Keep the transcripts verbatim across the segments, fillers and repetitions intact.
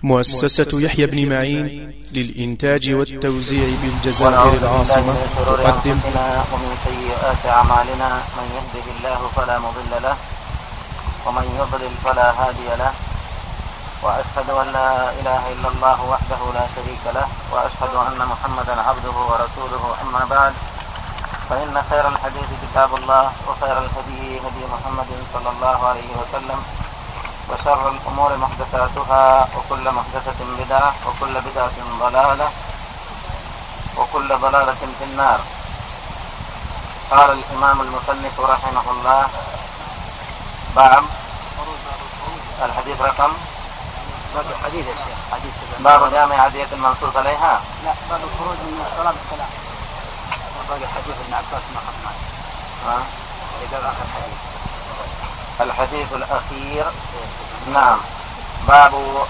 مؤسسة يحيى بن معين للإنتاج والتوزيع بالجزائر العاصمة تقدم. ومن سيئات أعمالنا من يهده الله فلا مضل له ومن يضلل فلا هادي له، وأشهد أن لا إله إلا الله وحده لا شريك له، وأشهد أن محمدا عبده ورسوله. أما بعد، فإن خير الحديث كتاب الله، وخير الهدي هدي محمد صلى الله عليه وسلم، وشر الأمور محدثاتها، وكل محدثة بدعة، وكل بدعة ضلالة، وكل ضلالة في النار. قال الإمام المصنف رحمه الله: باب الحديث رقم حديث حديث باب جامع عدية المنصوص عليها. لا، باب الخروج من الصلاة بالسلام. باقي حديث ابن عباس ما خطنا. ها؟ إذا آخر حديث. الحديث الأخير. نعم. باب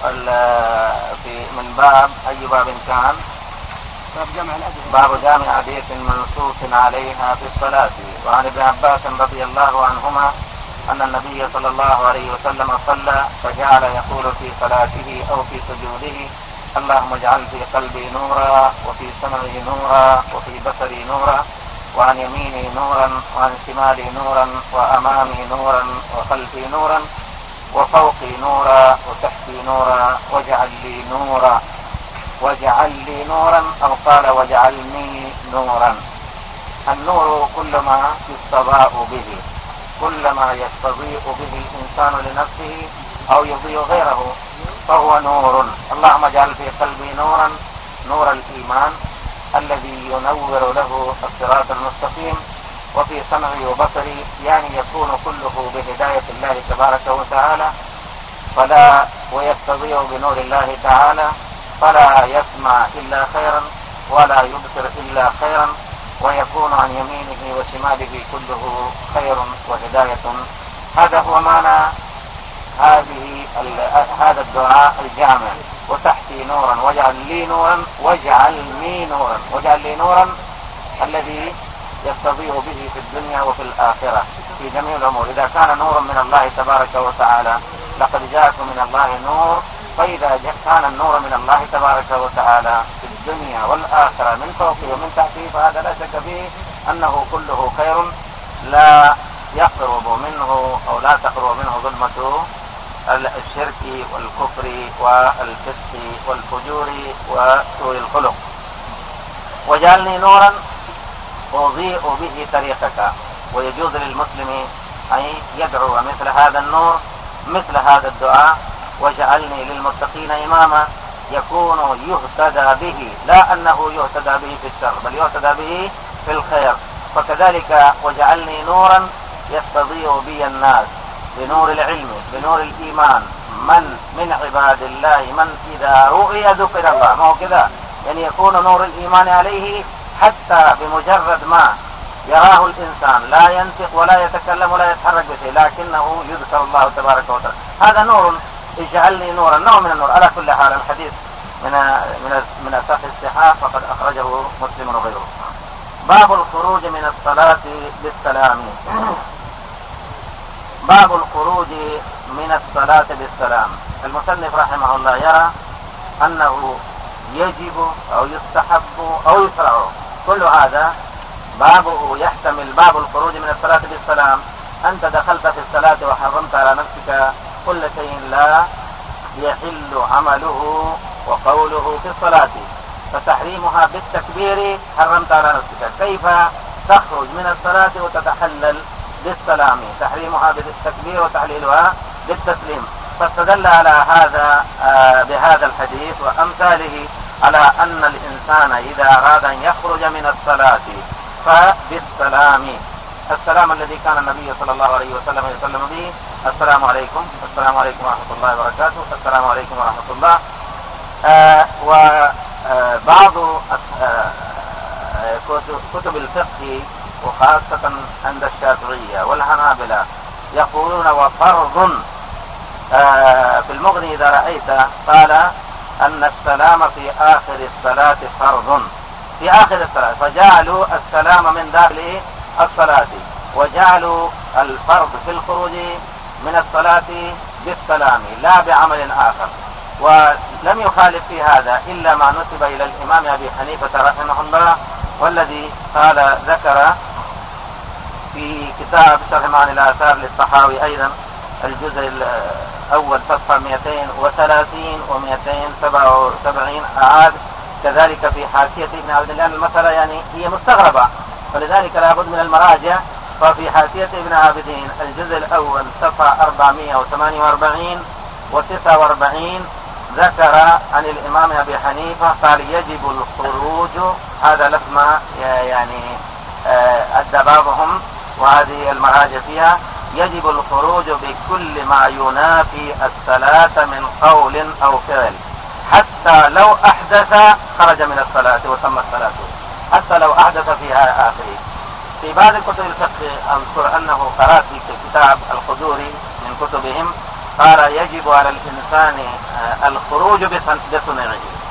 في من باب أي باب كان؟ باب جامع الأدية. باب جامع عدية منصوص عليها في الصلاة. وعن ابن عباس رضي الله عنهما أن النبي صلى الله عليه وسلم صلى فجعل يقول في صلاته أو في سجوده: اللهم اجعل في قلبي نورا، وفي سمعي نورا، وفي بصري نورا، وعن يميني نورا، وعن شمالي نورا، وأمامي نورا، وخلفي نورا، وفوقي نورا، وتحتي نورا، واجعل لي نورا واجعل لي نورا أو قال واجعلني نورا. النور كل ما يستضاء به، كل ما يستضيء به الإنسان لنفسه أو يضيء غيره فهو نور. اللهم اجعل في قلبي نورا، نور الإيمان الذي ينور له الصراط المستقيم، وفي سمعي وبصري يعني يكون كله بهداية الله تبارك وتعالى، فلا ويستضيء بنور الله تعالى، فلا يسمع إلا خيرا ولا يبصر إلا خيرا، ويكون عن يمينه وشماله كله خير وهداية. هذا هو معنى هذه هذا الدعاء الجامع: وتحتي نورا، واجعل لي نورا، واجعلني نورا. واجعل لي نورا الذي يستضيء به في الدنيا وفي الآخرة في جميع الأمور. إذا كان نور من الله تبارك وتعالى، لقد جاءكم من الله نور، فإذا كان النور من الله تبارك وتعالى في الدنيا والآخرة من فوقه ومن تحته، فهذا لا شك فيه أنه كله خير، لا يقرب منه أو لا تقرب منه ظلمة الشرك والكفر والفسق والفجور وسوء الخلق. وجعلني نورا أضيء به طريقك. ويجوز للمسلم أن يدعو مثل هذا النور، مثل هذا الدعاء: وجعلني للمتقين إماما، يكون يهتدى به، لا أنه يهتدى به في الشر، بل يهتدى به في الخير. فكذلك وجعلني نورا يستضيء بي الناس بنور العلم، بنور الإيمان، من من عباد الله من إذا رؤي ذكر الله. ما هو كذا، يعني يكون نور الإيمان عليه حتى بمجرد ما يراه الإنسان لا ينطق ولا يتكلم ولا يتحرك بشيء، لكنه يذكر الله تبارك وتعالى. هذا نور. اجعلني نورا، نوع من النور. على كل حال الحديث من من من أصح الصحاح، فقد أخرجه مسلم وغيره. باب الخروج من الصلاة بالسلام. باب الخروج من الصلاة بالسلام. المصنف رحمه الله يرى أنه يجب أو يستحب أو يشرع، كل هذا بابه يحتمل. باب الخروج من الصلاة بالسلام: أنت دخلت في الصلاة وحرمت على نفسك كل شيء لا يحل عمله وقوله في الصلاة، فتحريمها بالتكبير حرمت على نفسك. كيف تخرج من الصلاة وتتحلل بالسلام؟ تحريمها بالتكبير وتحليلها بالتسليم. فاستدل على هذا بهذا الحديث وأمثاله على أن الإنسان إذا أراد أن يخرج من الصلاة فبالسلام، السلام الذي كان النبي صلى الله عليه وسلم يسلم به: السلام عليكم، السلام عليكم ورحمة الله وبركاته، السلام عليكم ورحمة الله. آه وبعض آه كتب الفقه وخاصة عند الشافعية والحنابلة يقولون وفرض. آه في المغني إذا رأيت قال أن السلام في آخر الصلاة فرض، في آخر الصلاة، فجعلوا السلام من داخل الصلاة، وجعلوا الفرض في الخروج من الصلاة بالسلام لا بعمل آخر. ولم يخالف في هذا إلا ما نسب إلى الإمام أبي حنيفة رحمه الله، والذي قال ذكر في كتاب شرح معاني الآثار للطحاوي أيضا الجزء الأول صفحة مئتين وثلاثين ومئتين وسبعة وسبعين أعاد كذلك في حاشية ابن عابدين، لأن المسألة يعني هي مستغربة فلذلك لابد من المراجع. ففي حاشية ابن عابدين الجزء الأول صفحة أربعمئة وثمانية وأربعين وتسعة وأربعين ذكر عن الإمام أبي حنيفة قال يجب الخروج، هذا لفظ يعني أدى بعضهم وهذه المراجع فيها، يجب الخروج بكل ما ينافي الصلاة من قول أو فعل، حتى لو أحدث خرج من الصلاة وتم الصلاة، حتى لو أحدث فيها آخره. في بعض الكتب الفقه أذكر أنه قرأت في كتاب الخدوري من كتبهم قال يجب على الإنسان الخروج بصنعه،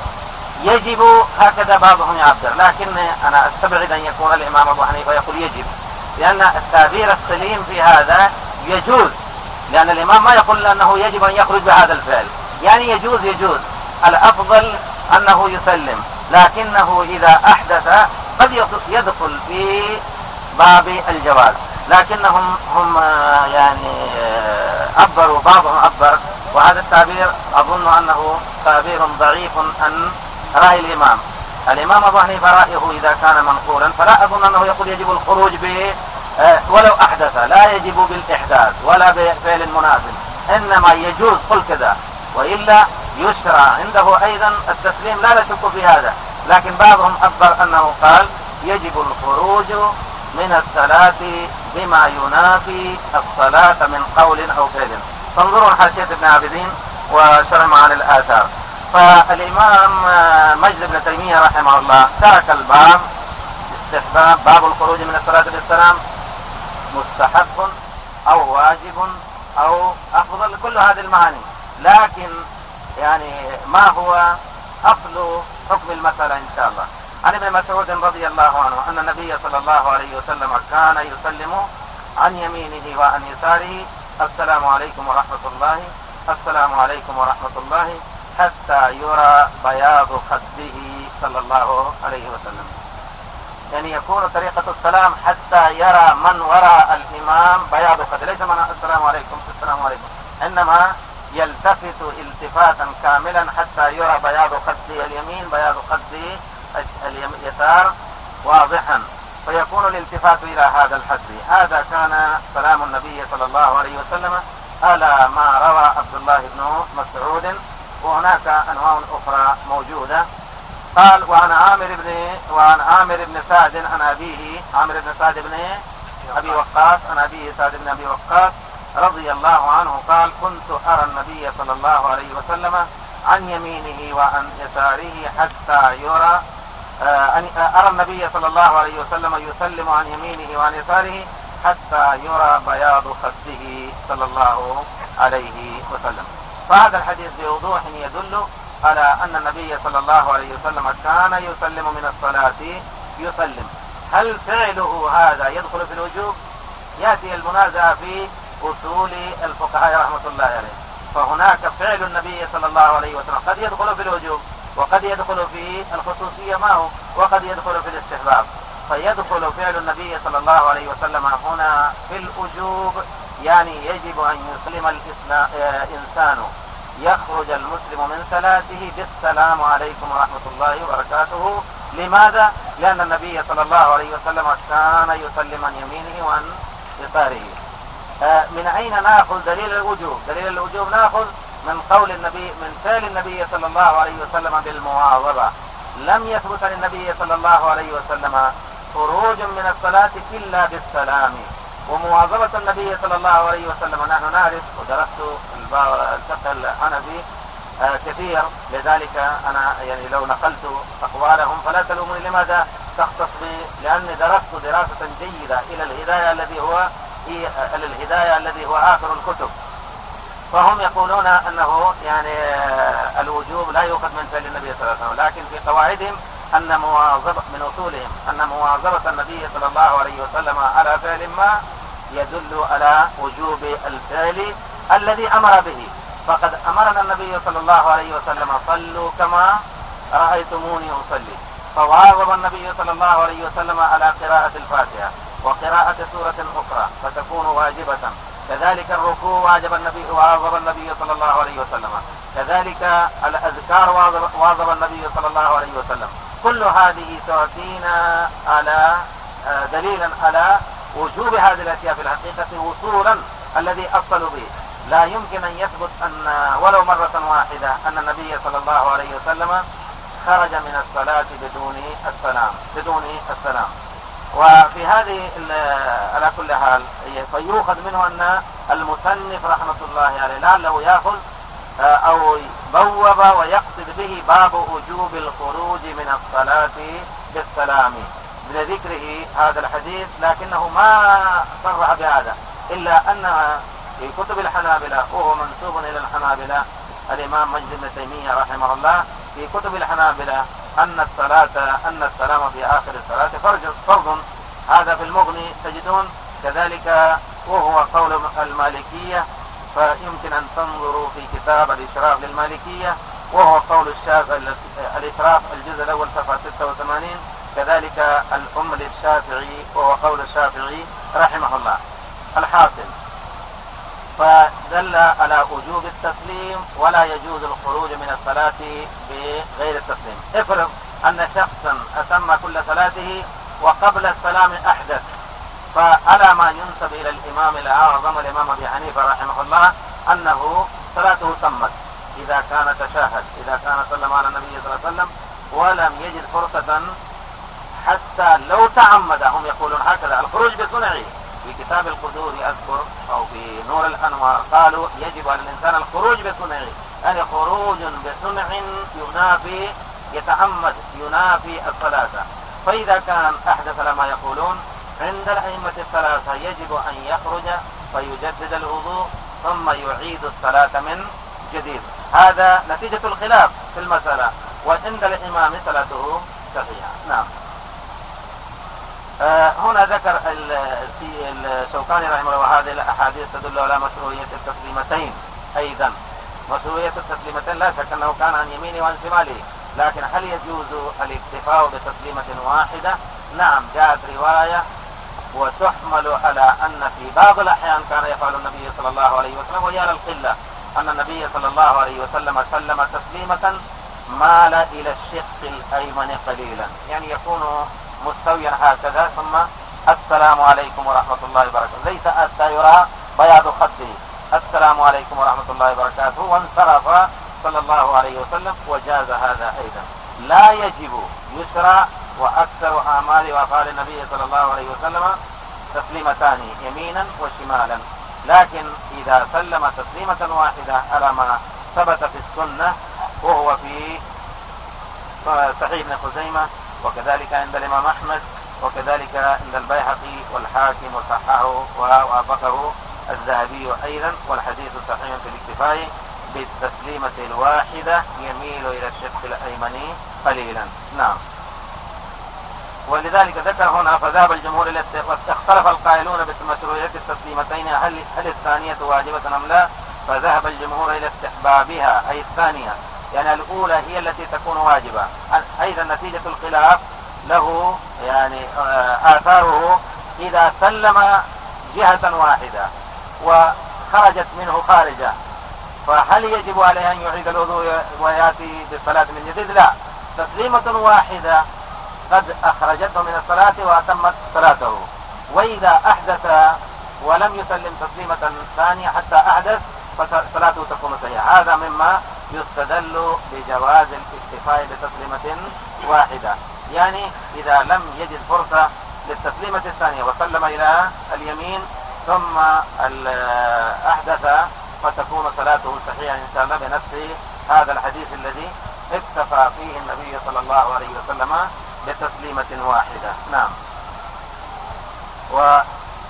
يجب هكذا بعضهم يعبر، لكن أنا أستبعد أن يكون الإمام أبو حنيفة يقول يجب، لأن التعبير السليم في هذا يجوز، لأن الإمام ما يقول أنه يجب أن يخرج بهذا الفعل، يعني يجوز يجوز الأفضل أنه يسلم، لكنه إذا أحدث قد يدخل في باب الجواز، لكنهم هم يعني عبروا بعضهم عبر، وهذا التعبير أظن أنه تعبير ضعيف عن رأي الإمام. الإمام أبو حنيفة رأيه إذا كان منقولا فلا أظن أنه يقول يجب الخروج ب ولو أحدث، لا يجب بالإحداث ولا بفعل مناسب، إنما يجوز قل كذا، وإلا يشرع عنده أيضا التسليم، لا نشك في هذا، لكن بعضهم عبر أنه قال يجب الخروج من الصلاة بما ينافي الصلاة من قول أو فعل. فانظروا حاشية ابن عابدين وشرح معاني الآثار. فالإمام مجد بن تيمية رحمه الله ترك الباب استحباب باب الخروج من الصلاة بالسلام مستحب أو واجب أو أفضل، كل هذه المعاني، لكن يعني ما هو أصل حكم المسألة إن شاء الله. عن ابن مسعود رضي الله عنه أن النبي صلى الله عليه وسلم كان يسلم عن يمينه وعن يساره السلام عليكم ورحمة الله، السلام عليكم ورحمة الله، حتى يرى بياض خده صلى الله عليه وسلم. يعني يكون طريقة السلام حتى يرى من وراء الإمام بياض خده، ليس من السلام عليكم السلام عليكم، إنما يلتفت التفاتا كاملا حتى يرى بياض خده اليمين بياض خده اليسار واضحا، فيكون الالتفات إلى هذا الحد. هذا كان سلام النبي صلى الله عليه وسلم على ما روى عبد الله بن مسعود، وهناك أنواع أخرى موجودة. قال وعن عامر بن وعن عامر بن سعد عن أبيه، عامر بن سعد بن أبي وقاص عن أبيه سعد بن أبي وقاص رضي الله عنه قال كنت أرى النبي صلى الله عليه وسلم عن يمينه وعن يساره حتى يرى أرى النبي صلى الله عليه وسلم يسلم عن يمينه وعن يساره حتى يرى بياض خده صلى الله عليه وسلم. فهذا الحديث بوضوح يدل على أن النبي صلى الله عليه وسلم كان يسلم من الصلاة يسلم. هل فعله هذا يدخل في الوجوب؟ يأتي المنازع في أصول الفقهاء رحمة الله عليه. فهناك فعل النبي صلى الله عليه وسلم قد يدخل في الوجوب وقد يدخل في الخصوصية معه وقد يدخل في الاستحباب. فيدخل فعل النبي صلى الله عليه وسلم هنا في الوجوب، يعني يجب أن يسلم الإنسان، يخرج المسلم من صلاته بالسلام عليكم ورحمة الله وبركاته. لماذا؟ لأن النبي صلى الله عليه وسلم كان يسلم عن يمينه وعن يساره. من أين نأخذ دليل الوجوب؟ دليل الوجوب نأخذ من قول النبي، من فعل النبي صلى الله عليه وسلم بالمواظبة. لم يثبت للنبي صلى الله عليه وسلم خروج من الصلاة إلا بالسلام، ومواظبة النبي صلى الله عليه وسلم نحن نعرف ودرست الفقه الحنفي كثير، لذلك أنا يعني لو نقلت أقوالهم فلا تلومني لماذا تختص بي، لأني درست دراسة جيدة إلى الهداية الذي هو إلى الهداية الذي هو آخر الكتب. فهم يقولون أنه يعني الوجوب لا يؤخذ من فعل النبي صلى الله عليه وسلم، لكن في قواعدهم أن مواظبة من أصولهم أن مواظبة النبي صلى الله عليه وسلم على فعل ما يدل على وجوب الفعل الذي أمر به. فقد أمرنا النبي صلى الله عليه وسلم صلوا كما رأيتموني أصلي، فواظب النبي صلى الله عليه وسلم على قراءة الفاتحة وقراءة سورة أخرى فتكون واجبة. كذلك الركوع واجب النبي واظب النبي صلى الله عليه وسلم، كذلك الأذكار واظب النبي صلى الله عليه وسلم. كل هذه تعطينا على دليلا على وجوب هذه الأشياء في الحقيقة وصولا الذي أصل به. لا يمكن أن يثبت أن ولو مرة واحدة أن النبي صلى الله عليه وسلم خرج من الصلاة بدون السلام بدون السلام. وفي هذه على كل حال فيؤخذ منه أن المصنف رحمة الله عليه لعله يأخذ أو بوب ويقصد به باب وجوب الخروج من الصلاة بالسلام لذكره هذا الحديث، لكنه ما صرح بهذا، إلا أن في كتب الحنابلة وهو منسوب إلى الحنابلة الإمام مجد بن تيمية رحمه الله في كتب الحنابلة أن الصلاة أن السلام في آخر الصلاة فرض. هذا في المغني تجدون، كذلك وهو قول المالكية، فيمكن أن تنظروا في كتاب الإشراف للمالكية وهو قول الشافعي الإشراف الجزء الأول صفحة ستة وثمانين، كذلك الأم للشافعي وهو قول الشافعي رحمه الله. الحاصل فدل على وجوب التسليم ولا يجوز الخروج من الصلاة بغير التسليم. افرض أن شخصا أتم كل صلاته وقبل السلام أحدث، فعلى ما ينسب إلى الإمام الأعظم الإمام أبي حنيفة رحمه الله أنه صلاته تمت إذا كان تشاهد، إذا كان سلم على النبي صلى الله عليه وسلم ولم يجد فرصة حتى لو تعمد. هم يقولون هكذا الخروج بصنعه. في كتاب القدور أذكر أو في نور الأنوار قالوا يجب على الإنسان الخروج بصنعه، يعني خروج بصنع ينافي يتعمد ينافي الصلاة. فإذا كان أحدث لما يقولون عند الأئمة الثلاثة يجب أن يخرج فيجدد الوضوء ثم يعيد الصلاة من جديد. هذا نتيجة الخلاف في المسألة، وعند الإمام صلاته صحيحة. نعم. آه هنا ذكر الشوكاني رحمه الله وهذه الأحاديث تدل على مشروعية التسليمتين أيضا. مشروعية التسليمتين لا شك أنه كان عن يمينه وعن شماله، لكن هل يجوز الاكتفاء بتسليمة واحدة؟ نعم، جاءت رواية وتحمل على أن في بعض الأحيان كان يفعل النبي صلى الله عليه وسلم وهي على القلة، أن النبي صلى الله عليه وسلم سلم تسليمة مال إلى الشق الأيمن قليلا، يعني يكون مستويا هكذا ثم السلام عليكم ورحمة الله وبركاته، ليس حتى يرى بياض خده، السلام عليكم ورحمة الله وبركاته، وانصرف صلى الله عليه وسلم، وجاز هذا أيضا. لا يجب يسرى، وأكثر أعمال وأفعال النبي صلى الله عليه وسلم تسليمتان يمينا وشمالا، لكن إذا سلم تسليمة واحدة على ما ثبت في السنة وهو في صحيح ابن خزيمة وكذلك عند الإمام أحمد وكذلك عند البيهقي والحاكم وصححه ووافقه الذهبي أيضا، والحديث صحيح في الاكتفاء بالتسليمة الواحدة يميل إلى الشق الأيمن قليلا. نعم. ولذلك ذكر هنا فذهب الجمهور إلى واختلف القائلون بمشروعية التسليمتين هل هل الثانية واجبة أم لا؟ فذهب الجمهور إلى استحبابها، أي الثانية، يعني الأولى هي التي تكون واجبة. أيضا نتيجة الخلاف له يعني آثاره إذا سلم جهة واحدة وخرجت منه خارجة، فهل يجب عليه أن يعيد الوضوء ويأتي بالصلاة من جديد؟ لا، تسليمة واحدة قد أخرجته من الصلاة وأتمت صلاته. وإذا أحدث ولم يسلم تسليمة ثانية حتى أحدث فصلاته تكون صحيحة. هذا مما يستدل بجواز الاكتفاء بتسليمة واحدة، يعني إذا لم يجد فرصة للتسليمة الثانية وسلم إلى اليمين ثم أحدث فتكون صلاته صحيحة إن شاء الله بنفس هذا الحديث الذي اكتفى فيه النبي صلى الله عليه وسلم بتسليمة واحدة. نعم. و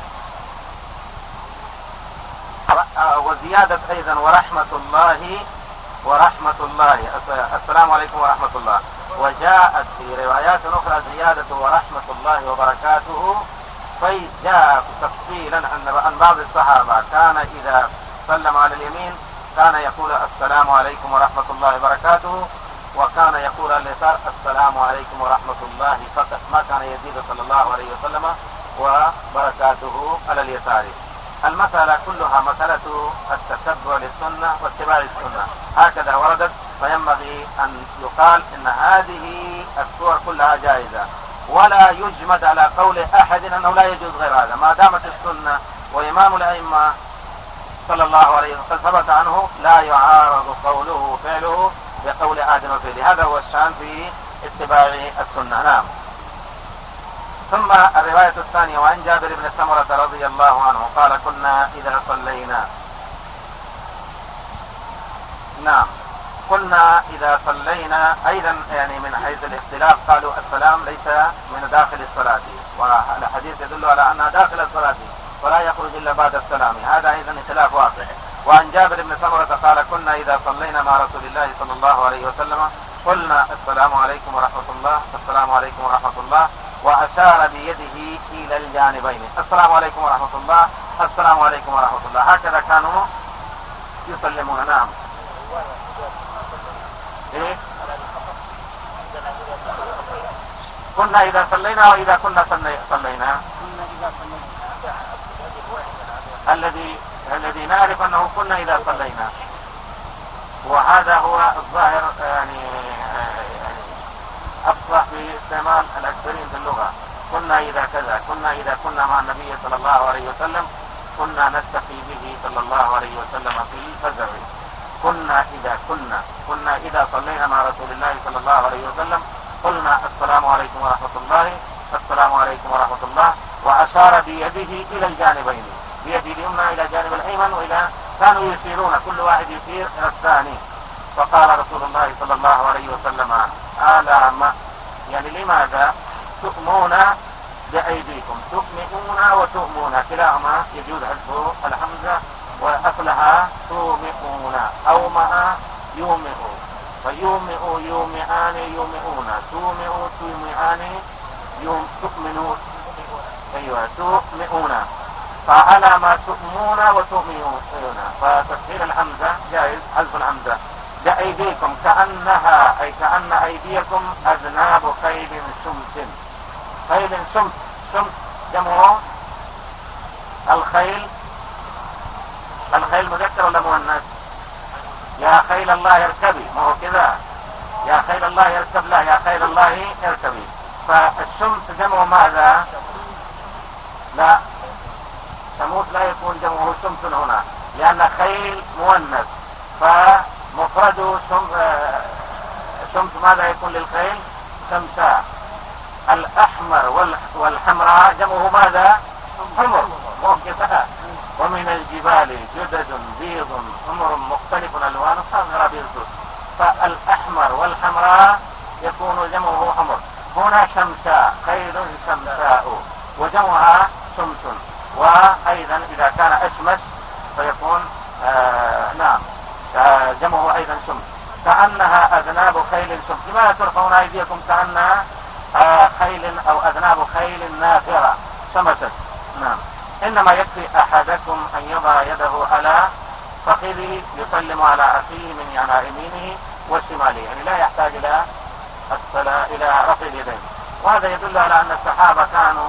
وزيادة أيضا ورحمة الله ورحمة الله السلام عليكم ورحمة الله. وجاءت في روايات أخرى زيادة ورحمة الله وبركاته، فجاء تفصيلا عن بعض الصحابة كان إذا سلم على اليمين كان يقول السلام عليكم ورحمة الله وبركاته، وكان يقول اليسار السلام عليكم ورحمة الله فقط، ما كان يزيد صلى الله عليه وسلم وبركاته على اليسار. المسألة كلها مسألة التتبع للسنة واتباع السنة، هكذا وردت، فينبغي أن يقال إن هذه الصور كلها جائزة، ولا يجمد على قول أحد أنه لا يجوز غير هذا، ما دامت السنة وإمام الأئمة صلى الله عليه وسلم ثبت عنه لا يعارض قوله وفعله بقول آدم وفعله. هذا هو الشأن في اتباع السنة. نعم. ثم الرواية الثانية وعن جابر بن سمرة رضي الله عنه قال كنا إذا صلينا نعم قلنا إذا صلينا أيضا، يعني من حيث الاختلاف قالوا السلام ليس من داخل الصلاة، والحديث يدل على أنها داخل الصلاة ولا يخرج إلا بعد السلام، هذا أيضا خلاف واقع. وعن جابر بن سمرة قال كنا إذا صلينا مع رسول الله صلى الله عليه وسلم قلنا السلام عليكم ورحمة الله السلام عليكم ورحمة الله، وأشار بيده إلى الجانبين السلام عليكم ورحمة الله السلام عليكم ورحمة الله، هكذا كانوا يسلمون. نعم. إيه؟ كنا إذا صلينا وإذا كنا صلينا الذي الذي نعرف أنه كنا إذا صلينا، وهذا هو الظاهر، يعني أفصح في استعمال الأكثرين في اللغة. كنا إذا كذا، كنا إذا كنا مع النبي صلى الله عليه وسلم كنا نستقي به صلى الله عليه وسلم في فزع، كنا إذا كنا كنا إذا صلينا مع رسول الله صلى الله عليه وسلم قلنا السلام عليكم ورحمة الله السلام عليكم ورحمة الله، وأشار بيده إلى الجانبين، بيده اليمنى إلى جانب الأيمن، وإلى كانوا يشيرون كل واحد يشير إلى الثاني. فقال رسول الله صلى الله عليه وسلم ألا ما، يعني لماذا تؤمون بأيديكم، تؤمئون وتؤمون، كلاهما يجوز حذف الحمزة، وأصلها تومئون أو ما يومئ، فيومئ يومئان يومئون، تومئ تومئان يوم تؤمنون، أيوة تؤمئون، فعلى ما تؤمنون وتؤمنون، فتسهيل الحمزة جائز، حذف الحمزة. بأيديكم كأنها أي كأن أيديكم أذناب خيل شمس، خيل شمس، شمس جمعه الخيل، الخيل مذكر ولا مؤنث؟ يا خيل الله اركبي، ما هو كذا يا خيل الله يركب، لا يا خيل الله اركبي. فالشمس جمع ماذا؟ لا، ثمود لا يكون جمعه شمس هنا، لأن خيل مؤنث، فمفرده شمس، شمس ماذا يكون للخيل؟ شمساء. الأحمر والحمراء جمعه ماذا؟ حمر، موكساء. ومن الجبال جدد بيض حمر مختلف الألوان صغر بيض، فالأحمر والحمراء يكون جمعه حمر. هنا شمساء، خيل شمساء، وجمعها شمس. وأيضا إذا كان أشمس فيكون آه نعم آه جمعه أيضا شمس. كأنها أذناب خيل شمس. لماذا ترفعون أيديكم كأنها آه خيل أو أذناب خيل نافرة شمست؟ نعم. إنما يكفي أحدكم أن يضع يده على فخذه يسلم على أخيه من على يمينه وشماله، يعني لا يحتاج إلى الصلاة إلى رفع اليدين. وهذا يدل على أن الصحابة كانوا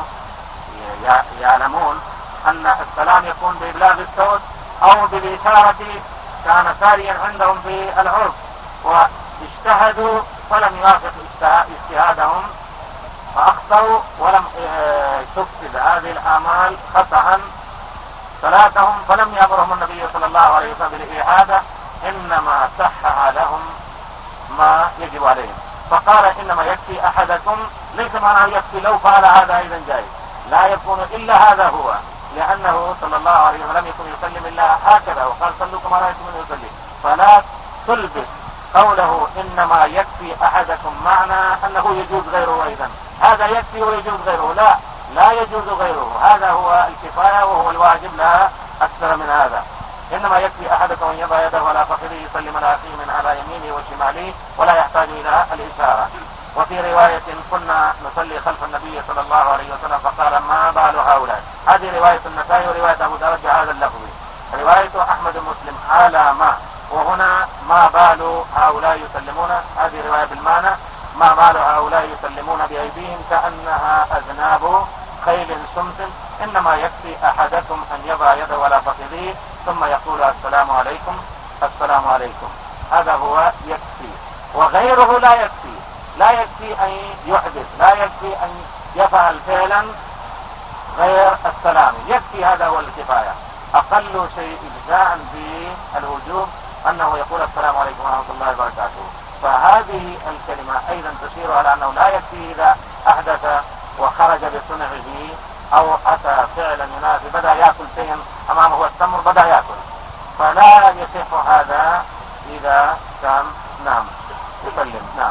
يعلمون أن السلام يكون بإبلاغ الصوت أو بالإشارة، كان ساريا عندهم في العرف، واجتهدوا فلم يوافق اجتهادهم فأخطأوا ولم تفسد هذه الأعمال خطأ صلاتهم، فلم يأمرهم النبي صلى الله عليه وسلم بالإعادة، إنما صحح لهم ما يجب عليهم. فقال إنما يكفي أحدكم، ليس معناه يكفي لو فعل هذا أيضا جائز، لا يكون إلا هذا هو، لأنه صلى الله عليه وسلم لم يكن يسلم إلا هكذا، وقال صلوا كما رأيتم يسلم. فلا تلبس قوله إنما يكفي أحدكم معنى أنه يجوز غيره أيضا، هذا يكفي ويجوز غيره، لا لا يجوز غيره، هذا هو الكفاية وهو الواجب، لا أكثر من هذا. إنما يكفي أحدكم أن يضع يده على فخذه يسلم على أخيه من على يمينه وشماله، ولا يحتاج إلى الإشارة. وفي رواية كنا نصلي خلف النبي صلى الله عليه وسلم فقال ما بال هؤلاء، هذه رواية النسائي ورواية أبو داود بهذا اللفظ. رواية أحمد مسلم على ما وهنا ما بال هؤلاء يسلمون، هذه رواية بالمعنى ما بال هؤلاء يسلمون بأيديهم كأنها أذناب خيل سمت، إنما يكفي أحدكم أن يضع يده على فخذه ثم يقول السلام عليكم السلام عليكم، هذا هو يكفي، وغيره لا يكفي، لا يكفي أن يحدث، لا يكفي أن يفعل فعلا غير السلام، يكفي، هذا هو الكفاية. أقل شيء إجزاء بالوجوب أنه يقول السلام عليكم ورحمة الله وبركاته. فهذه الكلمة أيضا تشير على أنه لا يكفي إذا أحدث وخرج بصنعه أو أتى فعلا يناسب، بدأ يأكل شيئا أمامه التمر بدأ يأكل، فلا يصح هذا إذا كان نعم يسلم. نعم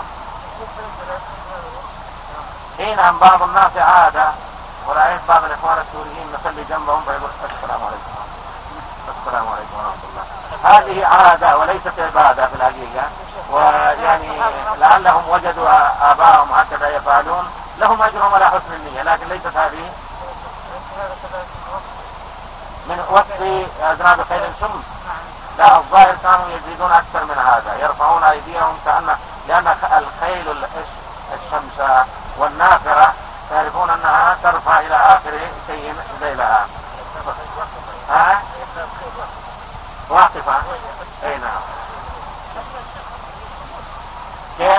حين عن بعض الناس عادة، ورأيت بعض الإخوان السوريين نصلي جنبهم فيقول السلام عليكم السلام عليكم ورحمة الله، هذه عادة وليست عبادة في الحقيقة، ويعني لعلهم وجدوا آباءهم هكذا يفعلون، لهم أجرهم على حسن النية، لكن ليست هذه من وصف أذناب خيل سم. لا، الظاهر كانوا يزيدون أكثر من هذا، يرفعون أيديهم كأن، لأن الخيل الشمساء والنافرة تعرفون أنها ترفع إلى آخر شيء ذيلها. ها؟ واقفة. أي نعم. كيف؟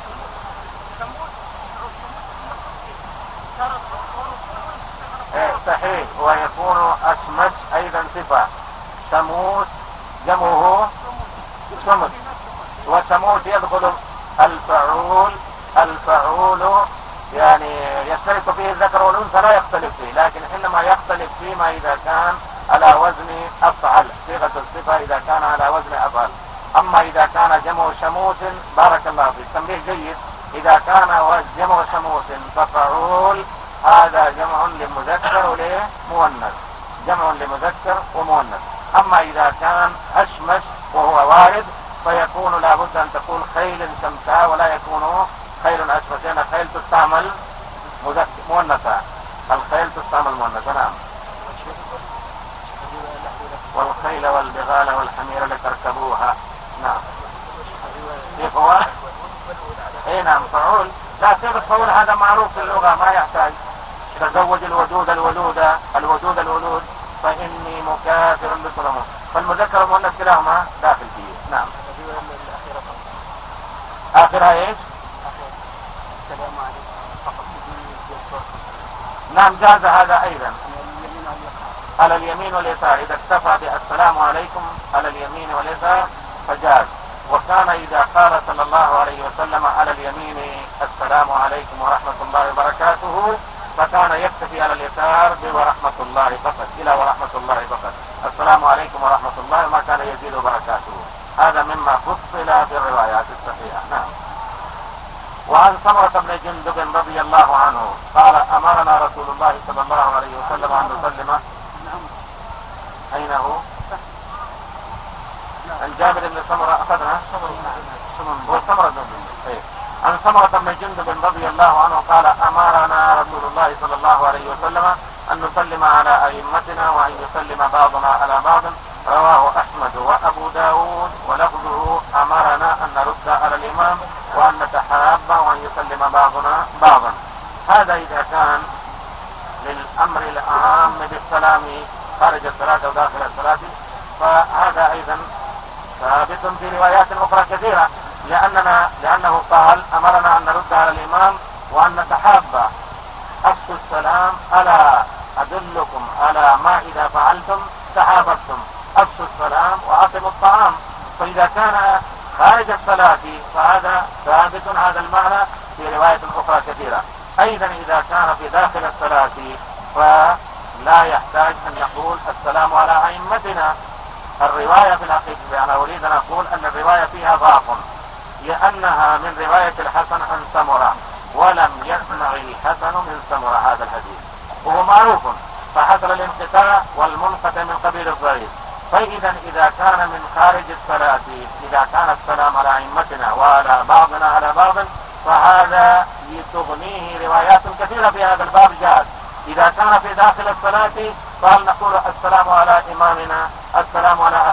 ايه صحيح، ويكون أشمس أيضا صفة، شموس جمعه شمس، وشموس يدخل الفعول، الفعول يعني يشترك فيه الذكر والأنثى لا يختلف فيه، لكن إنما يختلف فيما إذا كان على وزن أفعل، صيغة الصفة إذا كان على وزن أفعل. أما إذا كان جمع شموس، بارك الله فيك، تنبيه جيد، إذا كان جمع شموس ففعول هذا جمع لمذكر ولمؤنث، جمع لمذكر ومؤنث. أما إذا كان أشمس وهو وارد فيكون لابد أن تقول خيل شمساء ولا يكون خيل أشمس، لأن الخيل تستعمل مؤنثة، الخيل تستعمل مؤنثة. نعم. والخيل والبغال والحمير لتركبوها. نعم. كيف هو؟ اي نعم فعول، لا صيغة فعول هذا معروف في اللغة ما يحتاج. تزوج الودود الولودة، الودود الولود، فإني مكافر بكم، فالمذكر والمؤنث كلاهما داخل فيه. نعم. آخرها ايش؟ السلام عليكم فقط. نعم جاز هذا أيضا على اليمين واليسار، إذا اكتفى بالسلام عليكم على اليمين واليسار فجاز. وكان إذا قال صلى الله عليه وسلم على اليمين السلام عليكم ورحمة الله وبركاته، فكان يكتفي على اليسار بورحمة الله فقط، إلى ورحمة الله فقط، السلام عليكم ورحمة الله، ما كان يزيد بركاته. هذا مما فصل في الروايات الصحيحة. نعم. وعن سمرة بن جندب رضي الله عنه قال أمرنا رسول الله صلى الله عليه وسلم أن نسلم. أين هو؟ عن جابر بن سمرة أخذنا هو سمرة بن جندب. عن سمرة بن جندب رضي الله عنه قال أمرنا رسول الله صلى الله عليه وسلم أن نسلم على أئمتنا وأن يسلم بعضنا على بعض، رواه أحمد وأبو داود، ولفظه أمرنا أن نرد على الإمام وأن نتحاب وأن يسلم بعضنا بعضا. هذا إذا كان للأمر العام بالسلام خارج الصلاة أو داخل الصلاة، فهذا أيضا ثابت في روايات أخرى كثيرة، لأننا لأنه قال أمرنا أن نرد على الإمام وأن نتحاب. أفشوا السلام، ألا أدلكم على ما إذا فعلتم تحاببتم، أفشوا السلام وأطعموا الطعام. فإذا كان خارج الصلاة فهذا ثابت هذا المعنى في رواية أخرى كثيرة. أيضا إذا كان في داخل الصلاة فلا يحتاج أن نقول السلام على أئمتنا. الرواية في الحقيقة أنا أريد أن أقول أن الرواية فيها ضعف، لأنها من رواية الحسن عن سمرة، ولم يسمع الحسن من سمرة هذا الحديث، وهو معروف، فحصل الانقطاع والمنقطع من قبيل الضعيف. فإذا إذا كان من خارج الصلاة، إذا كان السلام على أئمتنا وعلى بعضنا على بعض، فهذا تغنيه روايات كثيرة في هذا الباب جاز. إذا كان في داخل الصلاة فهل نقول السلام على إمامنا، السلام على أخينا، كنا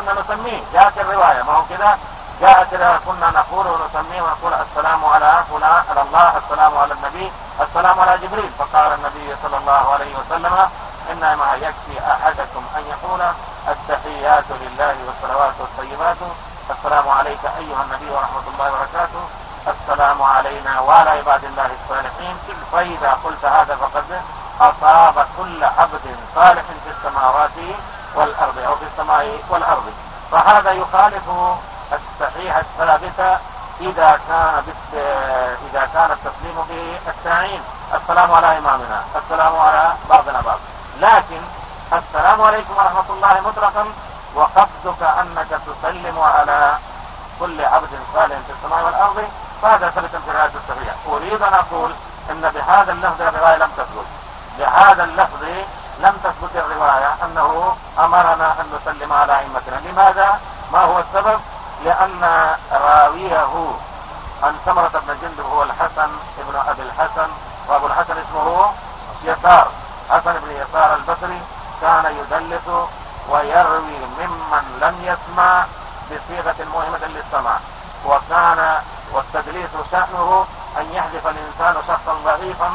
كنا نسميه، جاءت الرواية، ما هو كده جاءت كنا نقول ونسميه ونقول السلام على فلان على الله، السلام على النبي، السلام على جبريل. فقال النبي صلى الله عليه وسلم إنما يكفي أحدكم أن يقول التحيات لله والصلوات والطيبات، السلام عليك أيها النبي ورحمة الله وبركاته، السلام علينا وعلى عباد الله الصالحين. فإذا قلت هذا فقد أصاب كل عبد صالح في السماوات والأرض أو في السماء والأرض. فهذا يخالف الصحيح الثابت إذا كان إذا كان التسليم بالتعيين، السلام على إمامنا، السلام على بعضنا بعض. لكن السلام عليكم ورحمة الله مطلقا وقصدك أنك تسلم على كل عبد صالح في السماء والأرض، فهذا ثبت في رواية الصحيح. أريد أن أقول أن بهذا اللفظ الرواية لم تثبت، بهذا اللفظ لم تثبت الرواية أنه أمرنا أن نسلم على أئمتنا. لماذا؟ ما هو السبب؟ لأن راويه عن سمرة بن جندب هو الحسن ابن أبي الحسن، وأبو الحسن اسمه يسار، حسن بن يسار البصري، كان يدلس ويروي ممن لم يسمع بصيغة مهمة للسماع، وكان والتدليس شأنه أن يحذف الإنسان شخصا ضعيفا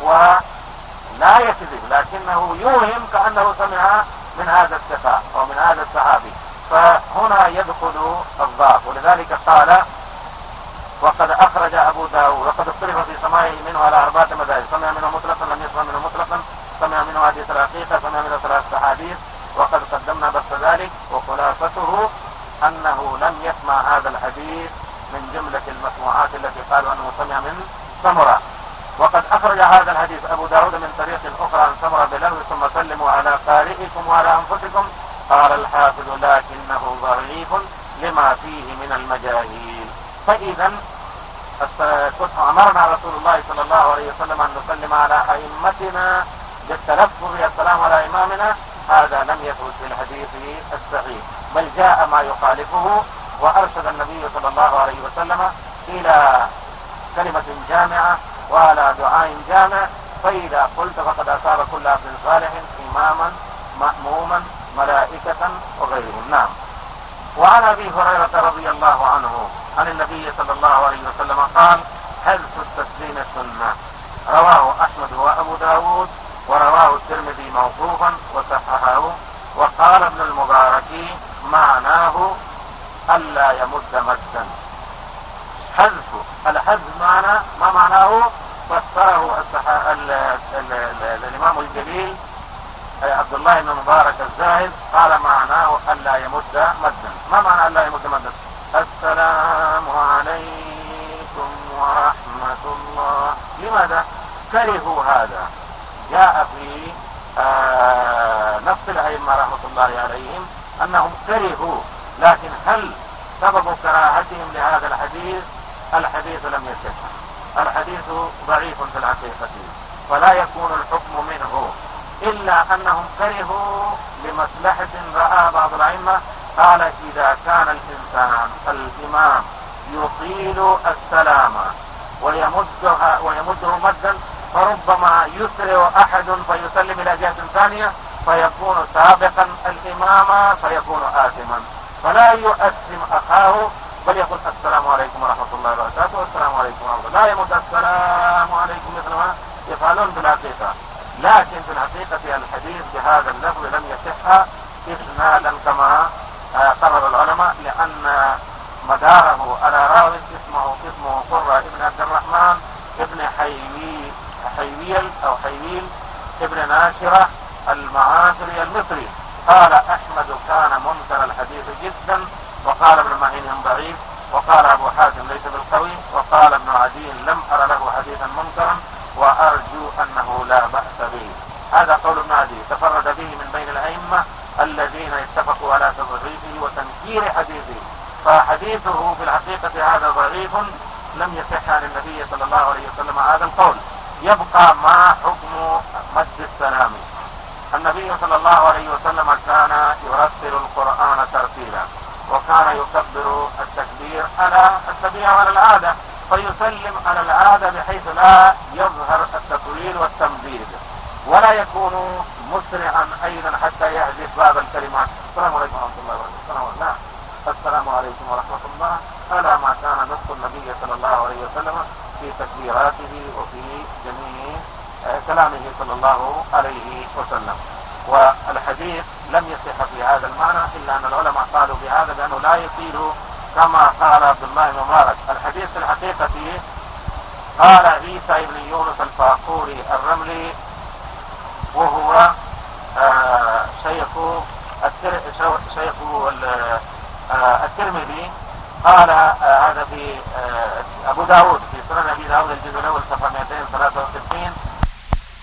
ولا يكذب، لكنه يوهم كأنه سمع من هذا الثقة أو من هذا الصحابي، فهنا يدخل الضعف. ولذلك قال وقد أخرج أبو داود وقد اختلف في سماعه منه على أربعة مذاهب، سمع منه مطلقا، لم يسمع منه مطلقا، سمع منه حديث الحقيقة، سمع منه ثلاث أحاديث، وقد قدمنا بس ذلك. وخلاصته أنه لم يسمع هذا الحديث من جملة المسموعات التي قالوا أنه سمع من سمرة. وقد أخرج هذا الحديث أبو داود من طريق أخرى عن سمرة بلفظ ثم سلموا على قارئكم وعلى أنفسكم. قال الحافظ لكنه ضعيف لما فيه من المجاهيل. فإذا أمرنا رسول الله صلى الله عليه وسلم أن نسلم على أئمتنا بالتلفظ السلام على إمامنا، هذا لم يثبت في الحديث الصحيح، بل جاء ما يخالفه. وأرشد النبي صلى الله عليه وسلم إلى كلمة جامعة وعلى دعاء جامع، فإذا قلت فقد أصاب كل عبد صالح إماما مأموما ملائكة وغيرهم. نعم. وعن أبي هريرة رضي الله عنه عن النبي صلى الله عليه وسلم قال حذف التسليم سنة، رواه أحمد وأبو داود، ورواه الترمذي موقوفا وصححه. وقال ابن المبارك معناه ألا يمد مدا. حذف الحذف معنى ما معناه فسره الإمام الجليل عبد الله بن مبارك الزاهد، قال معناه ألا يمد مدا. ما معنى ألا يمد مدا؟ السلام عليكم ورحمة الله. لماذا كرهوا هذا؟ جاء في آه نفس الأئمة رحمة الله عليهم أنهم كرهوا، لكن هل سبب كراهتهم لهذا الحديث؟ الحديث لم يصح، الحديث ضعيف في الحقيقة، فلا يكون الحكم منه، إلا أنهم كرهوا لمصلحة رأى بعض الأئمة. قال إذا كان الإنسان الإمام يطيل السلام ويمدها ويمده مدا، فربما يسرع أحد فيسلم إلى جهة ثانية فيكون سابقا الإمام فيكون آثما، فلا يؤثم أخاه بل يقول السلام عليكم ورحمة الله وبركاته والسلام عليكم ورحمة الله، لا يمد السلام عليكم مثل ما يفعلون في الحقيقة. لكن في الحقيقة الحديث بهذا اللفظ لم يصح إسنادا كما قرر العلماء، لأن مداره على راوي اسمه اسمه قرة ابن عبد الرحمن ابن حيوي حيويل أو حيويل ابن ناشرة المعاصري المصري. قال أحمد كان منكر الحديث جدا، وقال ابن معين ضعيف، وقال أبو حاتم ليس بالقوي، وقال ابن عدي لم أرى له حديثا منكرا وأرجو أنه لا بأس به. هذا قول ابن عدي تفرد به من بين الأئمة الذين اتفقوا على تضعيفه وتنكير حديثه، فحديثه في الحقيقة هذا ضعيف لم يصح عن النبي صلى الله عليه وسلم هذا القول. يبقى ما حكم مد السلام. النبي صلى الله عليه وسلم كان يرتل القرآن ترتيلا، وكان يكبر التكبير على الطبيعة وعلى العادة، فيسلم على العادة بحيث لا يظهر التطويل والتمديد، ولا يكون مسرعا أيضا حتى يحذف بعض الكلمات. السلام عليكم ورحمة الله وبركاته. لا السلام عليكم ورحمة الله على ما كان نص النبي صلى الله عليه وسلم في تكبيراته وفي جميع كلامه صلى الله عليه وسلم. والحديث لم يصح في هذا المعنى إلا أن العلماء قالوا بهذا بأنه لا يطيل كما قال عبد الله بن مبارك. الحديث في الحقيقة قال عيسى بن يونس الفاقوري الرملي وهو آه شيخ شيخ الترمذي، قال آه هذا في آه أبو داود في سنن أبي داود الجزء الأول صفحة مئتين وثلاثة وستين